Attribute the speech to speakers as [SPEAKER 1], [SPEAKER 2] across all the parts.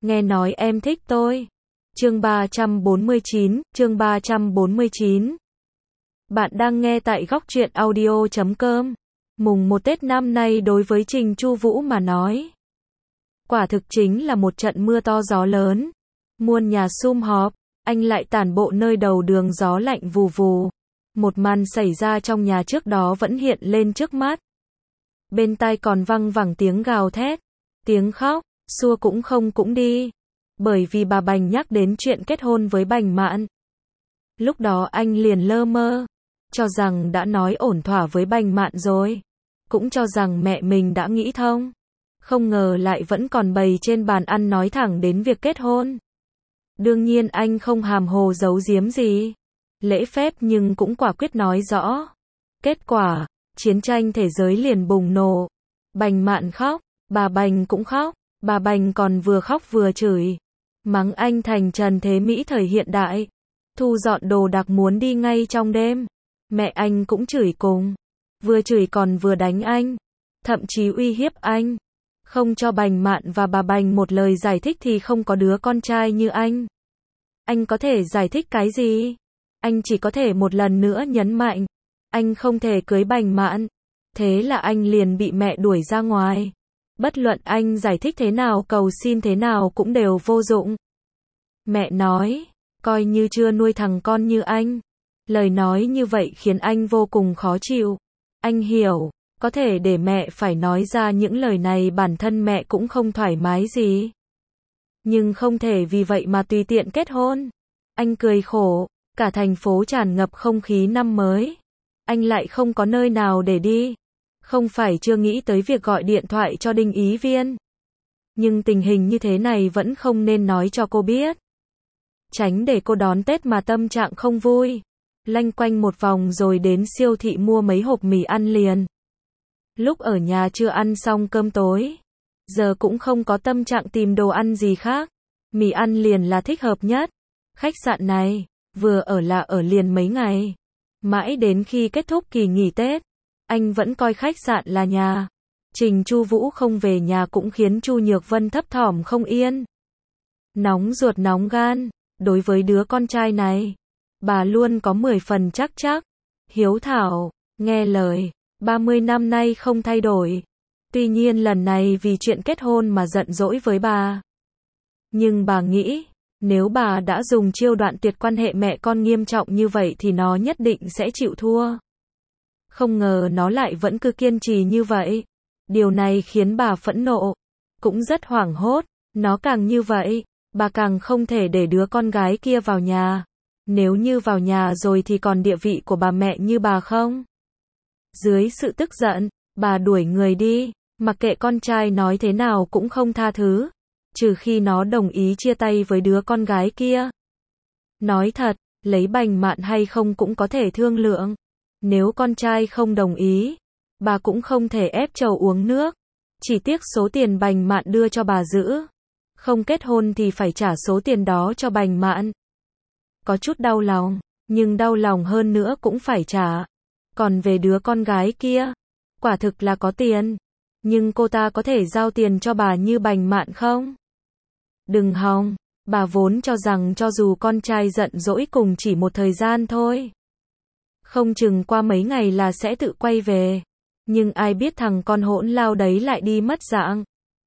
[SPEAKER 1] nghe nói em thích tôi. Chương 349, chương 349. Bạn đang nghe tại góc truyện audio.com. Mùng 1 Tết năm nay đối với Trình Chu Vũ mà nói, quả thực chính là một trận mưa to gió lớn. Muôn nhà sum họp, anh lại tản bộ nơi đầu đường gió lạnh vù vù. Một màn xảy ra trong nhà trước đó vẫn hiện lên trước mắt. Bên tai còn văng vẳng tiếng gào thét, tiếng khóc, xua cũng không cũng đi. Bởi vì bà Bành nhắc đến chuyện kết hôn với Bành Mạn. Lúc đó anh liền lơ mơ, cho rằng đã nói ổn thỏa với Bành Mạn rồi. Cũng cho rằng mẹ mình đã nghĩ thông. Không ngờ lại vẫn còn bày trên bàn ăn nói thẳng đến việc kết hôn. Đương nhiên anh không hàm hồ giấu giếm gì. Lễ phép nhưng cũng quả quyết nói rõ. Kết quả, chiến tranh thế giới liền bùng nổ. Bành Mạn khóc, bà Bành cũng khóc. Bà Bành còn vừa khóc vừa chửi. Mắng anh thành trần thế Mỹ thời hiện đại. Thu dọn đồ đạc muốn đi ngay trong đêm. Mẹ anh cũng chửi cùng. Vừa chửi còn vừa đánh anh. Thậm chí uy hiếp anh. Không cho Bành Mạn và bà Bành một lời giải thích thì không có đứa con trai như anh. Anh có thể giải thích cái gì? Anh chỉ có thể một lần nữa nhấn mạnh. Anh không thể cưới Bành Mạn. Thế là anh liền bị mẹ đuổi ra ngoài. Bất luận anh giải thích thế nào, cầu xin thế nào cũng đều vô dụng. Mẹ nói, coi như chưa nuôi thằng con như anh. Lời nói như vậy khiến anh vô cùng khó chịu. Anh hiểu, có thể để mẹ phải nói ra những lời này bản thân mẹ cũng không thoải mái gì. Nhưng không thể vì vậy mà tùy tiện kết hôn. Anh cười khổ, cả thành phố tràn ngập không khí năm mới. Anh lại không có nơi nào để đi. Không phải chưa nghĩ tới việc gọi điện thoại cho Đinh Ý Viên. Nhưng tình hình như thế này vẫn không nên nói cho cô biết. Tránh để cô đón Tết mà tâm trạng không vui. Lanh quanh một vòng rồi đến siêu thị mua mấy hộp mì ăn liền. Lúc ở nhà chưa ăn xong cơm tối. Giờ cũng không có tâm trạng tìm đồ ăn gì khác. Mì ăn liền là thích hợp nhất. Khách sạn này, vừa ở là ở liền mấy ngày. Mãi đến khi kết thúc kỳ nghỉ Tết. Anh vẫn coi khách sạn là nhà. Trình Chu Vũ không về nhà cũng khiến Chu Nhược Vân thấp thỏm không yên. Nóng ruột nóng gan, đối với đứa con trai này, bà luôn có 10 phần chắc. Hiếu thảo, nghe lời, 30 năm nay không thay đổi. Tuy nhiên lần này vì chuyện kết hôn mà giận dỗi với bà. Nhưng bà nghĩ, nếu bà đã dùng chiêu đoạn tuyệt quan hệ mẹ con nghiêm trọng như vậy thì nó nhất định sẽ chịu thua. Không ngờ nó lại vẫn cứ kiên trì như vậy. Điều này khiến bà phẫn nộ. Cũng rất hoảng hốt. Nó càng như vậy, bà càng không thể để đứa con gái kia vào nhà. Nếu như vào nhà rồi thì còn địa vị của bà mẹ như bà không? Dưới sự tức giận, bà đuổi người đi. Mặc kệ con trai nói thế nào cũng không tha thứ. Trừ khi nó đồng ý chia tay với đứa con gái kia. Nói thật, lấy Bành Mạn hay không cũng có thể thương lượng. Nếu con trai không đồng ý, bà cũng không thể ép trầu uống nước. Chỉ tiếc số tiền Bành Mạn đưa cho bà giữ. Không kết hôn thì phải trả số tiền đó cho Bành Mạn. Có chút đau lòng, nhưng đau lòng hơn nữa cũng phải trả. Còn về đứa con gái kia, quả thực là có tiền. Nhưng cô ta có thể giao tiền cho bà như Bành Mạn không? Đừng hòng, bà vốn cho rằng cho dù con trai giận dỗi cùng chỉ một thời gian thôi. Không chừng qua mấy ngày là sẽ tự quay về. Nhưng ai biết thằng con hỗn lao đấy lại đi mất dạng.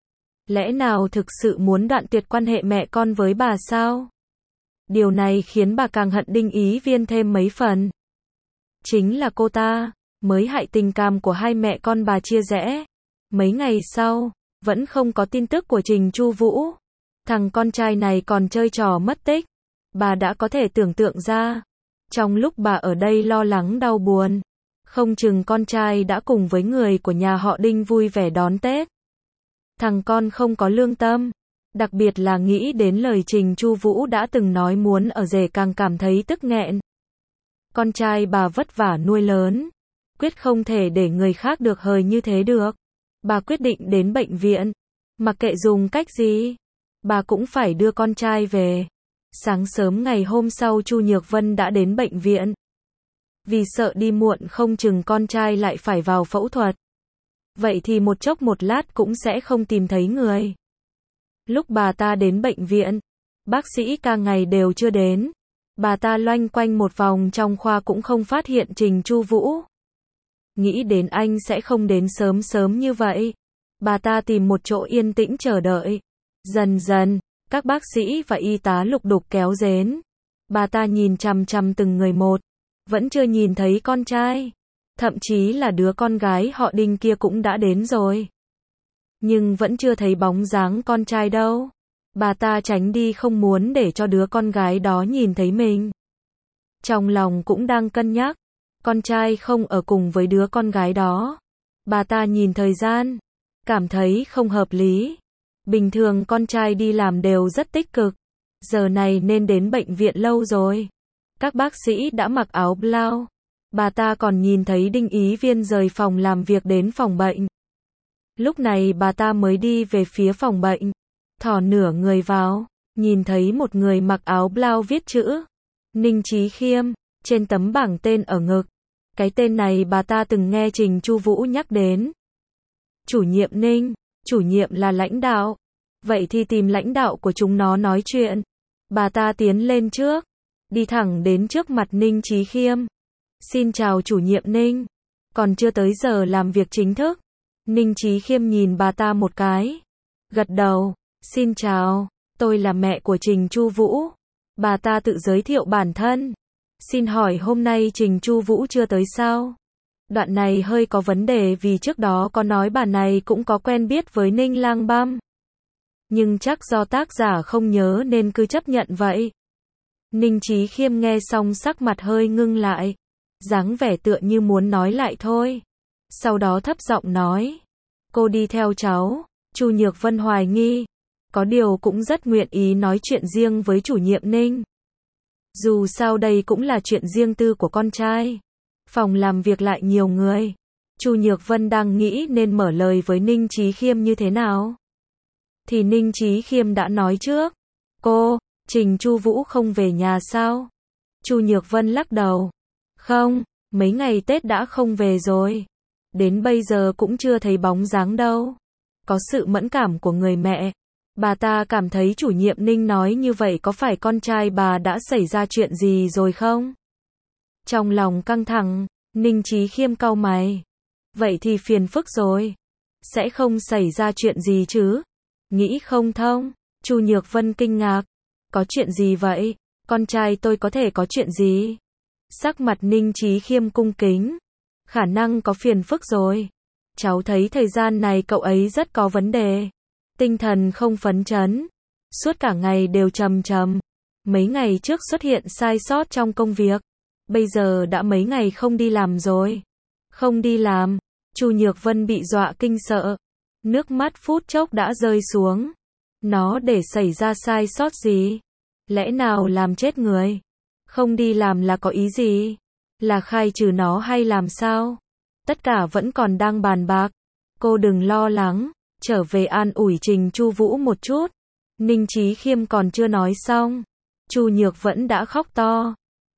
[SPEAKER 1] Lẽ nào thực sự muốn đoạn tuyệt quan hệ mẹ con với bà sao? Điều này khiến bà càng hận Đinh Ý Viên thêm mấy phần. Chính là cô ta, mới hại tình cảm của hai mẹ con bà chia rẽ. Mấy ngày sau, vẫn không có tin tức của Trình Chu Vũ. Thằng con trai này còn chơi trò mất tích. Bà đã có thể tưởng tượng ra. Trong lúc bà ở đây lo lắng đau buồn, không chừng con trai đã cùng với người của nhà họ Đinh vui vẻ đón Tết. Thằng con không có lương tâm, đặc biệt là nghĩ đến lời Trình Chu Vũ đã từng nói muốn ở rể càng cảm thấy tức nghẹn. Con trai bà vất vả nuôi lớn, quyết không thể để người khác được hời như thế được. Bà quyết định đến bệnh viện, mặc kệ dùng cách gì, bà cũng phải đưa con trai về. Sáng sớm ngày hôm sau Chu Nhược Vân đã đến bệnh viện. Vì sợ đi muộn không chừng con trai lại phải vào phẫu thuật. Vậy thì một chốc một lát cũng sẽ không tìm thấy người. Lúc bà ta đến bệnh viện, bác sĩ cả ngày đều chưa đến. Bà ta loanh quanh một vòng trong khoa cũng không phát hiện Trình Chu Vũ. Nghĩ đến anh sẽ không đến sớm sớm như vậy. Bà ta tìm một chỗ yên tĩnh chờ đợi. Dần dần, các bác sĩ và y tá lục đục kéo đến. Bà ta nhìn chằm chằm từng người một. Vẫn chưa nhìn thấy con trai. Thậm chí là đứa con gái họ Đinh kia cũng đã đến rồi. Nhưng vẫn chưa thấy bóng dáng con trai đâu. Bà ta tránh đi không muốn để cho đứa con gái đó nhìn thấy mình. Trong lòng cũng đang cân nhắc. Con trai không ở cùng với đứa con gái đó. Bà ta nhìn thời gian. Cảm thấy không hợp lý. Bình thường con trai đi làm đều rất tích cực. Giờ này nên đến bệnh viện lâu rồi. Các bác sĩ đã mặc áo blau. Bà ta còn nhìn thấy Đinh Ý Viên rời phòng làm việc đến phòng bệnh. Lúc này bà ta mới đi về phía phòng bệnh. Thò nửa người vào. Nhìn thấy một người mặc áo blau viết chữ Ninh Chí Khiêm trên tấm bảng tên ở ngực. Cái tên này bà ta từng nghe Trình Chu Vũ nhắc đến. Chủ nhiệm Ninh. Chủ nhiệm là lãnh đạo. Vậy thì tìm lãnh đạo của chúng nó nói chuyện. Bà ta tiến lên trước. Đi thẳng đến trước mặt Ninh Chí Khiêm. Xin chào chủ nhiệm Ninh. Còn chưa tới giờ làm việc chính thức. Ninh Chí Khiêm nhìn bà ta một cái. Gật đầu. Xin chào. Tôi là mẹ của Trình Chu Vũ. Bà ta tự giới thiệu bản thân. Xin hỏi hôm nay Trình Chu Vũ chưa tới sao? Đoạn này hơi có vấn đề vì trước đó có nói bà này cũng có quen biết với Ninh Lang Băm. Nhưng chắc do tác giả không nhớ nên cứ chấp nhận vậy. Ninh Chí Khiêm nghe xong sắc mặt hơi ngưng lại. Dáng vẻ tựa như muốn nói lại thôi. Sau đó thấp giọng nói. Cô đi theo cháu. Chu Nhược Vân hoài nghi. Có điều cũng rất nguyện ý nói chuyện riêng với chủ nhiệm Ninh. Dù sao đây cũng là chuyện riêng tư của con trai. Phòng làm việc lại nhiều người. Chu Nhược Vân đang nghĩ nên mở lời với Ninh Chí Khiêm như thế nào. Thì Ninh Chí Khiêm đã nói trước. Cô, Trình Chu Vũ không về nhà sao? Chu Nhược Vân lắc đầu. Không, mấy ngày Tết đã không về rồi. Đến bây giờ cũng chưa thấy bóng dáng đâu. Có sự mẫn cảm của người mẹ. Bà ta cảm thấy chủ nhiệm Ninh nói như vậy có phải con trai bà đã xảy ra chuyện gì rồi không? Trong lòng căng thẳng, Ninh Chí Khiêm cau mày. Vậy thì phiền phức rồi. Sẽ không xảy ra chuyện gì chứ? Nghĩ không thông. Chu Nhược Vân kinh ngạc. Có chuyện gì vậy? Con trai tôi có thể có chuyện gì? Sắc mặt Ninh Chí Khiêm cung kính. Khả năng có phiền phức rồi. Cháu thấy thời gian này cậu ấy rất có vấn đề. Tinh thần không phấn chấn. Suốt cả ngày đều trầm trầm. Mấy ngày trước xuất hiện sai sót trong công việc. Bây giờ đã mấy ngày không đi làm rồi. Không đi làm. Chu Nhược Vân bị dọa kinh sợ. Nước mắt phút chốc đã rơi xuống. Nó để xảy ra sai sót gì? Lẽ nào làm chết người? Không đi làm là có ý gì? Là khai trừ nó hay làm sao? Tất cả vẫn còn đang bàn bạc. Cô đừng lo lắng. Trở về an ủi Trình Chu Vũ một chút. Ninh Chí Khiêm còn chưa nói xong. Chu Nhược vẫn đã khóc to.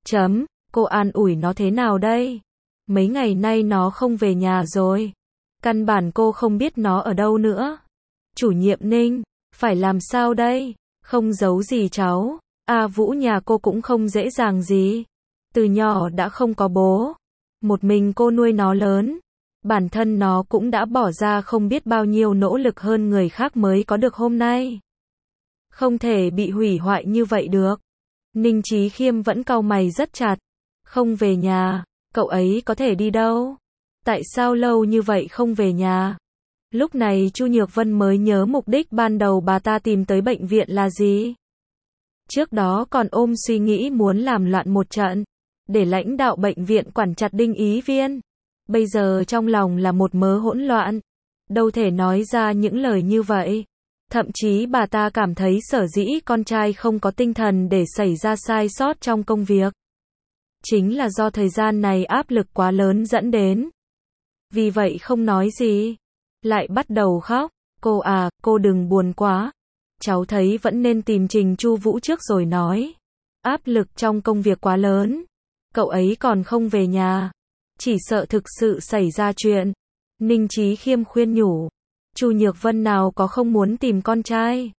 [SPEAKER 1] Cô an ủi nó thế nào đây? Mấy ngày nay nó không về nhà rồi. Căn bản cô không biết nó ở đâu nữa. Chủ nhiệm Ninh, phải làm sao đây? Không giấu gì cháu. Vũ nhà cô cũng không dễ dàng gì. Từ nhỏ đã không có bố. Một mình cô nuôi nó lớn. Bản thân nó cũng đã bỏ ra không biết bao nhiêu nỗ lực hơn người khác mới có được hôm nay. Không thể bị hủy hoại như vậy được. Ninh Chí Khiêm vẫn cau mày rất chặt. Không về nhà, cậu ấy có thể đi đâu? Tại sao lâu như vậy không về nhà? Lúc này Chu Nhược Vân mới nhớ mục đích ban đầu bà ta tìm tới bệnh viện là gì. Trước đó còn ôm suy nghĩ muốn làm loạn một trận, để lãnh đạo bệnh viện quản chặt Đinh Ý Viên. Bây giờ trong lòng là một mớ hỗn loạn. Đâu thể nói ra những lời như vậy. Thậm chí bà ta cảm thấy sở dĩ con trai không có tinh thần để xảy ra sai sót trong công việc. Chính là do thời gian này áp lực quá lớn dẫn đến. Vì vậy không nói gì. Lại bắt đầu khóc. Cô đừng buồn quá. Cháu thấy vẫn nên tìm Trình Chu Vũ trước rồi nói. Áp lực trong công việc quá lớn. Cậu ấy còn không về nhà. Chỉ sợ thực sự xảy ra chuyện. Ninh Chí Khiêm khuyên nhủ. Chu Nhược Vân nào có không muốn tìm con trai.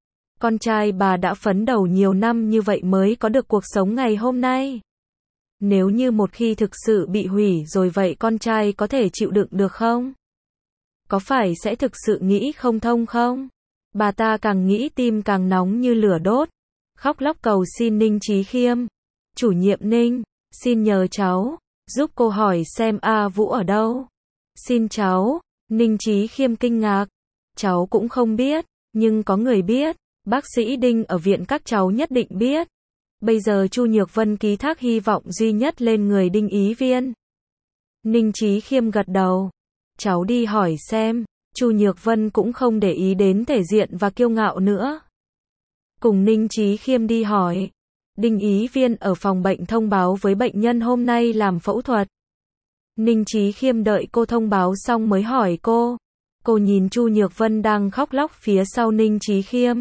[SPEAKER 1] Con trai bà đã phấn đấu nhiều năm như vậy mới có được cuộc sống ngày hôm nay. Nếu như một khi thực sự bị hủy rồi vậy con trai có thể chịu đựng được không? Có phải sẽ thực sự nghĩ không thông không? Bà ta càng nghĩ tim càng nóng như lửa đốt. Khóc lóc cầu xin Ninh Chí Khiêm. Chủ nhiệm Ninh, xin nhờ cháu, giúp cô hỏi xem A Vũ ở đâu. Xin cháu, Ninh Chí Khiêm kinh ngạc. Cháu cũng không biết, nhưng có người biết. Bác sĩ Đinh ở viện các cháu nhất định biết. Bây giờ Chu Nhược Vân ký thác hy vọng duy nhất lên người Đinh Ý Viên. Ninh Chí Khiêm gật đầu. Cháu đi hỏi xem. Chu Nhược Vân cũng không để ý đến thể diện và kiêu ngạo nữa. Cùng Ninh Chí Khiêm đi hỏi. Đinh Ý Viên ở phòng bệnh thông báo với bệnh nhân hôm nay làm phẫu thuật. Ninh Chí Khiêm đợi cô thông báo xong mới hỏi cô. Cô nhìn Chu Nhược Vân đang khóc lóc phía sau Ninh Chí Khiêm.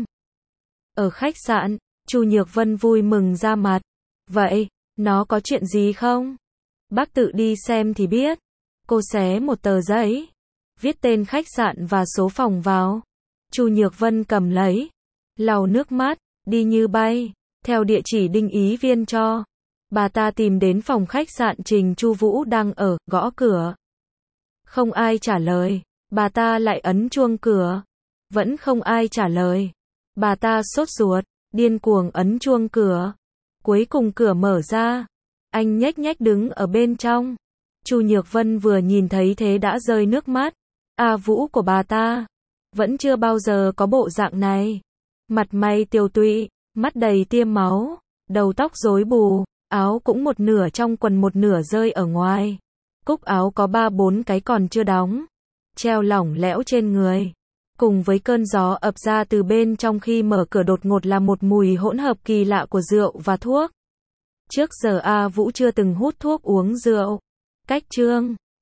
[SPEAKER 1] Ở khách sạn, Chu Nhược Vân vui mừng ra mặt. Vậy, nó có chuyện gì không? Bác tự đi xem thì biết. Cô xé một tờ giấy, viết tên khách sạn và số phòng vào. Chu Nhược Vân cầm lấy, lau nước mắt, đi như bay, theo địa chỉ Đinh Ý Viên cho. Bà ta tìm đến phòng khách sạn Trình Chu Vũ đang ở, gõ cửa. Không ai trả lời, bà ta lại ấn chuông cửa. Vẫn không ai trả lời. Bà ta sốt ruột, điên cuồng ấn chuông cửa. Cuối cùng cửa mở ra. Anh nhếch nhếch đứng ở bên trong. Chu Nhược Vân vừa nhìn thấy thế đã rơi nước mắt. A Vũ của bà ta vẫn chưa bao giờ có bộ dạng này. Mặt mày tiều tụy, mắt đầy tiêm máu, đầu tóc rối bù, áo cũng một nửa trong quần một nửa rơi ở ngoài. Cúc áo có 3-4 cái còn chưa đóng, treo lỏng lẻo trên người. Cùng với cơn gió ập ra từ bên trong khi mở cửa đột ngột là một mùi hỗn hợp kỳ lạ của rượu và thuốc. Trước giờ A Vũ chưa từng hút thuốc uống rượu. Cách Trương